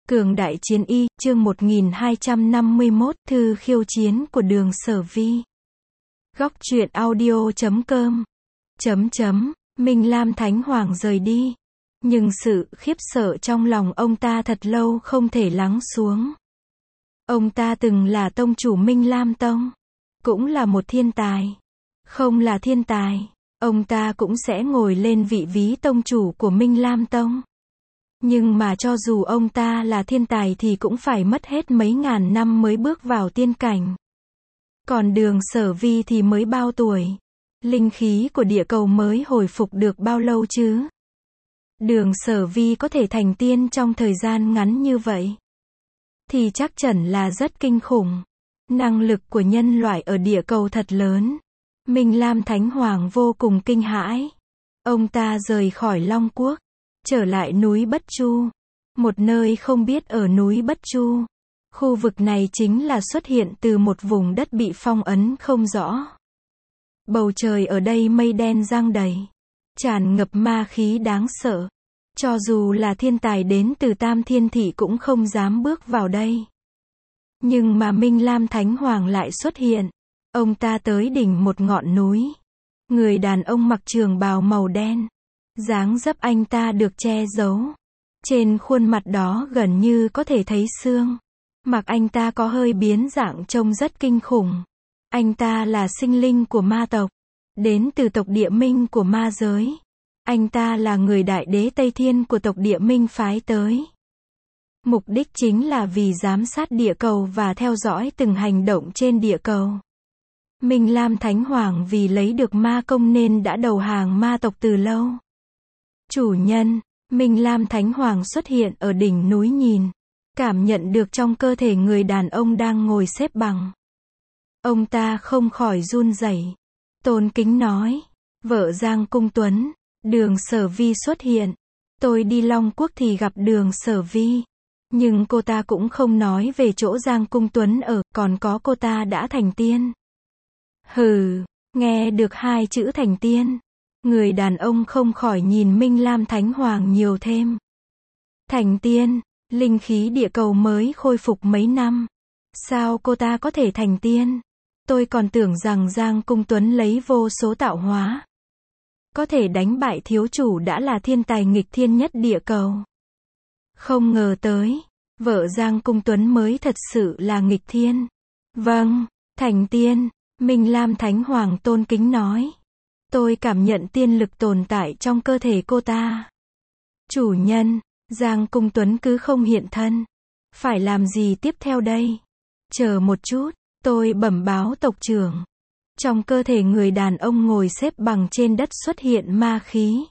Cường Đại Chiến Y, chương 1251, thư khiêu chiến của Đường Sở Vi. Góc truyện audio.com. Minh Lam Thánh Hoàng rời đi. Nhưng sự khiếp sợ trong lòng ông ta thật lâu không thể lắng xuống. Ông ta từng là tông chủ Minh Lam Tông. Cũng là một thiên tài. Không là thiên tài, ông ta cũng sẽ ngồi lên vị ví tông chủ của Minh Lam Tông. Nhưng mà cho dù ông ta là thiên tài thì cũng phải mất hết mấy ngàn năm mới bước vào tiên cảnh. Còn Đường Sở Vi thì mới bao tuổi? Linh khí của địa cầu mới hồi phục được bao lâu chứ? Đường Sở Vi có thể thành tiên trong thời gian ngắn như vậy thì chắc chắn là rất kinh khủng. Năng lực của nhân loại ở địa cầu thật lớn. Minh Lam Thánh Hoàng vô cùng kinh hãi. Ông ta rời khỏi Long Quốc, trở lại núi Bất Chu. Một nơi không biết ở núi Bất Chu. Khu vực này chính là xuất hiện từ một vùng đất bị phong ấn không rõ. Bầu trời ở đây mây đen giăng đầy, tràn ngập ma khí đáng sợ. Cho dù là thiên tài đến từ Tam Thiên Thị cũng không dám bước vào đây. Nhưng mà Minh Lam Thánh Hoàng lại xuất hiện. Ông ta tới đỉnh một ngọn núi. Người đàn ông mặc trường bào màu đen. Dáng dấp anh ta được che giấu. Trên khuôn mặt đó gần như có thể thấy xương. Mặc anh ta có hơi biến dạng trông rất kinh khủng. Anh ta là sinh linh của ma tộc. Đến từ tộc Địa Minh của ma giới. Anh ta là người đại đế Tây Thiên của tộc Địa Minh phái tới. Mục đích chính là vì giám sát địa cầu và theo dõi từng hành động trên địa cầu. Minh Lam Thánh Hoàng vì lấy được ma công nên đã đầu hàng ma tộc từ lâu. Chủ nhân, Minh Lam Thánh Hoàng xuất hiện ở đỉnh núi nhìn. Cảm nhận được trong cơ thể người đàn ông đang ngồi xếp bằng. Ông ta không khỏi run rẩy. Tôn kính nói. Vợ Giang Cung Tuấn, Đường Sở Vi xuất hiện. Tôi đi Long Quốc thì gặp Đường Sở Vi. Nhưng cô ta cũng không nói về chỗ Giang Cung Tuấn ở, còn có cô ta đã thành tiên. Hừ, nghe được hai chữ thành tiên. Người đàn ông không khỏi nhìn Minh Lam Thánh Hoàng nhiều thêm. Thành tiên, linh khí địa cầu mới khôi phục mấy năm. Sao cô ta có thể thành tiên? Tôi còn tưởng rằng Giang Cung Tuấn lấy vô số tạo hóa. Có thể đánh bại thiếu chủ đã là thiên tài nghịch thiên nhất địa cầu. Không ngờ tới, vợ Giang Cung Tuấn mới thật sự là nghịch thiên. Vâng, thành tiên, Minh Lam Thánh Hoàng tôn kính nói. Tôi cảm nhận tiên lực tồn tại trong cơ thể cô ta. Chủ nhân, Giang Cung Tuấn cứ không hiện thân. Phải làm gì tiếp theo đây? Chờ một chút, tôi bẩm báo tộc trưởng. Trong cơ thể người đàn ông ngồi xếp bằng trên đất xuất hiện ma khí.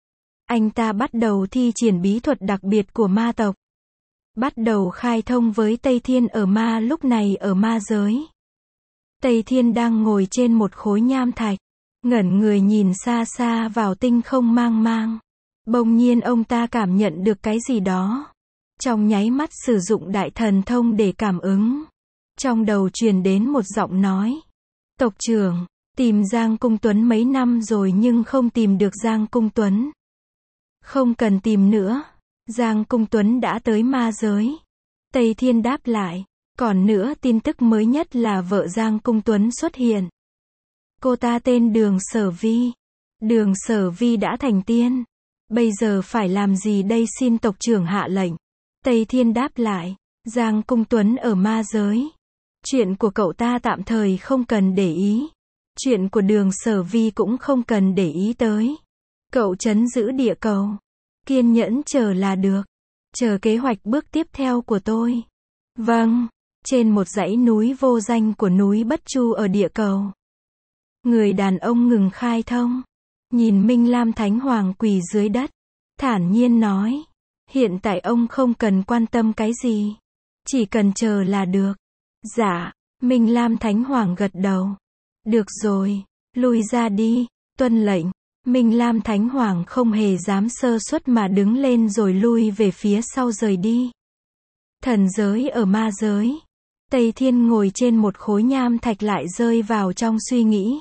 Anh ta bắt đầu thi triển bí thuật đặc biệt của ma tộc. Bắt đầu khai thông với Tây Thiên ở ma lúc này ở ma giới. Tây Thiên đang ngồi trên một khối nham thạch. Ngẩn người nhìn xa xa vào tinh không mang mang. Bỗng nhiên ông ta cảm nhận được cái gì đó. Trong nháy mắt sử dụng đại thần thông để cảm ứng. Trong đầu truyền đến một giọng nói. Tộc trưởng, tìm Giang Cung Tuấn mấy năm rồi nhưng không tìm được Giang Cung Tuấn. Không cần tìm nữa. Giang Cung Tuấn đã tới ma giới. Tây Thiên đáp lại. Còn nữa tin tức mới nhất là vợ Giang Cung Tuấn xuất hiện. Cô ta tên Đường Sở Vi. Đường Sở Vi đã thành tiên. Bây giờ phải làm gì đây xin tộc trưởng hạ lệnh. Tây Thiên đáp lại. Giang Cung Tuấn ở ma giới. Chuyện của cậu ta tạm thời không cần để ý. Chuyện của Đường Sở Vi cũng không cần để ý tới. Cậu trấn giữ địa cầu. Kiên nhẫn chờ là được. Chờ kế hoạch bước tiếp theo của tôi. Vâng. Trên một dãy núi vô danh của núi Bất Chu ở địa cầu. Người đàn ông ngừng khai thông. Nhìn Minh Lam Thánh Hoàng quỳ dưới đất. Thản nhiên nói. Hiện tại ông không cần quan tâm cái gì. Chỉ cần chờ là được. Dạ. Minh Lam Thánh Hoàng gật đầu. Được rồi. Lui ra đi. Tuân lệnh. Minh Lam Thánh Hoàng không hề dám sơ suất mà đứng lên rồi lui về phía sau rời đi. Thần giới ở ma giới. Tây Thiên ngồi trên một khối nham thạch lại rơi vào trong suy nghĩ.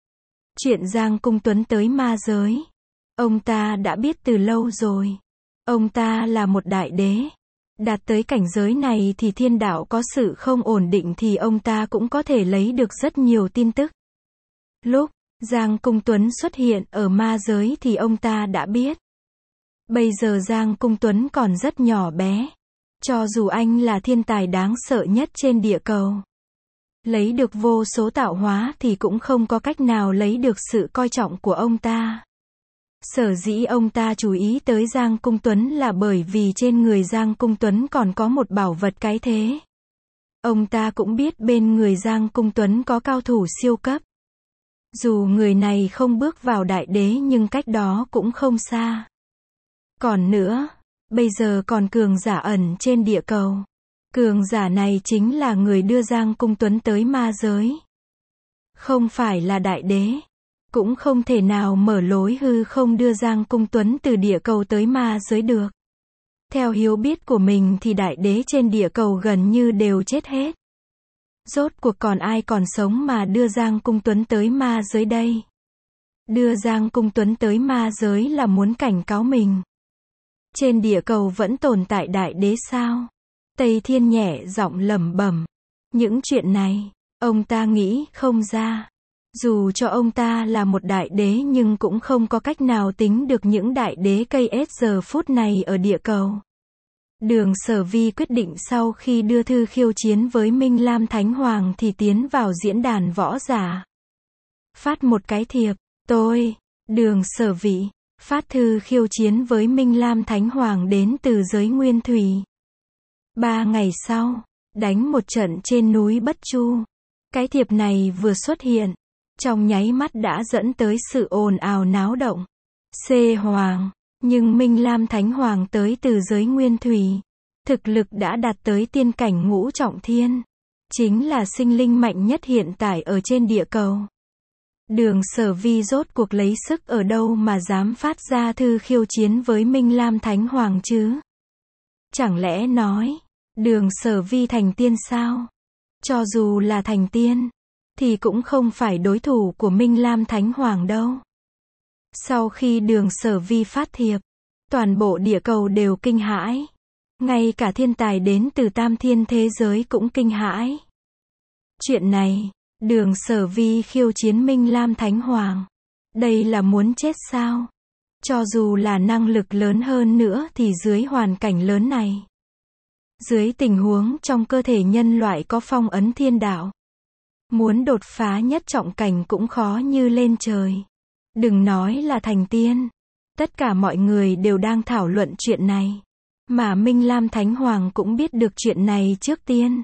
Chuyện Giang Cung Tuấn tới ma giới. Ông ta đã biết từ lâu rồi. Ông ta là một đại đế. Đạt tới cảnh giới này thì thiên đạo có sự không ổn định thì ông ta cũng có thể lấy được rất nhiều tin tức. Lúc Giang Cung Tuấn xuất hiện ở ma giới thì ông ta đã biết. Bây giờ Giang Cung Tuấn còn rất nhỏ bé. Cho dù anh là thiên tài đáng sợ nhất trên địa cầu, lấy được vô số tạo hóa thì cũng không có cách nào lấy được sự coi trọng của ông ta. Sở dĩ ông ta chú ý tới Giang Cung Tuấn là bởi vì trên người Giang Cung Tuấn còn có một bảo vật cái thế. Ông ta cũng biết bên người Giang Cung Tuấn có cao thủ siêu cấp. Dù người này không bước vào đại đế nhưng cách đó cũng không xa. Còn nữa, bây giờ còn cường giả ẩn trên địa cầu. Cường giả này chính là người đưa Giang Cung Tuấn tới ma giới. Không phải là đại đế. Cũng không thể nào mở lối hư không đưa Giang Cung Tuấn từ địa cầu tới ma giới được. Theo hiểu biết của mình thì đại đế trên địa cầu gần như đều chết hết. Rốt cuộc còn ai còn sống mà đưa Giang Cung Tuấn tới ma giới đây? Đưa Giang Cung Tuấn tới ma giới là muốn cảnh cáo mình. Trên địa cầu vẫn tồn tại đại đế sao? Tây Thiên nhẹ giọng lẩm bẩm. Những chuyện này, ông ta nghĩ không ra. Dù cho ông ta là một đại đế nhưng cũng không có cách nào tính được những đại đế cây ết giờ phút này ở địa cầu. Đường Sở Vi quyết định sau khi đưa thư khiêu chiến với Minh Lam Thánh Hoàng thì tiến vào diễn đàn võ giả. Phát một cái thiệp, tôi, Đường Sở Vi, phát thư khiêu chiến với Minh Lam Thánh Hoàng đến từ giới Nguyên Thủy. 3 ngày sau, đánh một trận trên núi Bất Chu. Cái thiệp này vừa xuất hiện, trong nháy mắt đã dẫn tới sự ồn ào náo động. C Hoàng, nhưng Minh Lam Thánh Hoàng tới từ giới Nguyên Thủy. Thực lực đã đạt tới tiên cảnh ngũ trọng thiên. Chính là sinh linh mạnh nhất hiện tại ở trên địa cầu. Đường Sở Vi rốt cuộc lấy sức ở đâu mà dám phát ra thư khiêu chiến với Minh Lam Thánh Hoàng chứ? Chẳng lẽ nói, Đường Sở Vi thành tiên sao? Cho dù là thành tiên, thì cũng không phải đối thủ của Minh Lam Thánh Hoàng đâu. Sau khi Đường Sở Vi phát thiệp, toàn bộ địa cầu đều kinh hãi. Ngay cả thiên tài đến từ tam thiên thế giới cũng kinh hãi. Chuyện này, Đường Sở Vi khiêu chiến Minh Lam Thánh Hoàng. Đây là muốn chết sao? Cho dù là năng lực lớn hơn nữa thì dưới hoàn cảnh lớn này. Dưới tình huống trong cơ thể nhân loại có phong ấn thiên đạo. Muốn đột phá nhất trọng cảnh cũng khó như lên trời. Đừng nói là thành tiên. Tất cả mọi người đều đang thảo luận chuyện này. Mà Minh Lam Thánh Hoàng cũng biết được chuyện này trước tiên.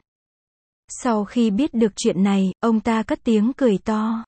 Sau khi biết được chuyện này, ông ta cất tiếng cười to.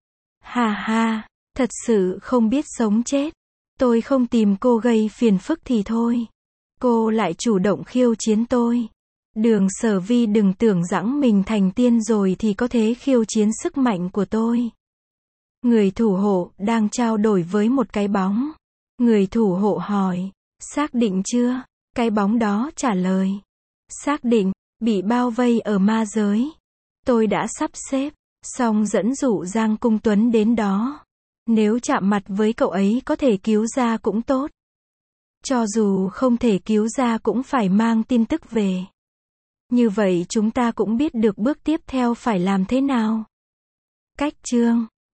Ha ha, thật sự không biết sống chết. Tôi không tìm cô gây phiền phức thì thôi. Cô lại chủ động khiêu chiến tôi. Đường Sở Vi đừng tưởng rằng mình thành tiên rồi thì có thể khiêu chiến sức mạnh của tôi. Người thủ hộ đang trao đổi với một cái bóng. Người thủ hộ hỏi, xác định chưa? Cái bóng đó trả lời, xác định, bị bao vây ở ma giới. Tôi đã sắp xếp, xong dẫn dụ Giang Cung Tuấn đến đó. Nếu chạm mặt với cậu ấy có thể cứu ra cũng tốt. Cho dù không thể cứu ra cũng phải mang tin tức về. Như vậy chúng ta cũng biết được bước tiếp theo phải làm thế nào. Cách chương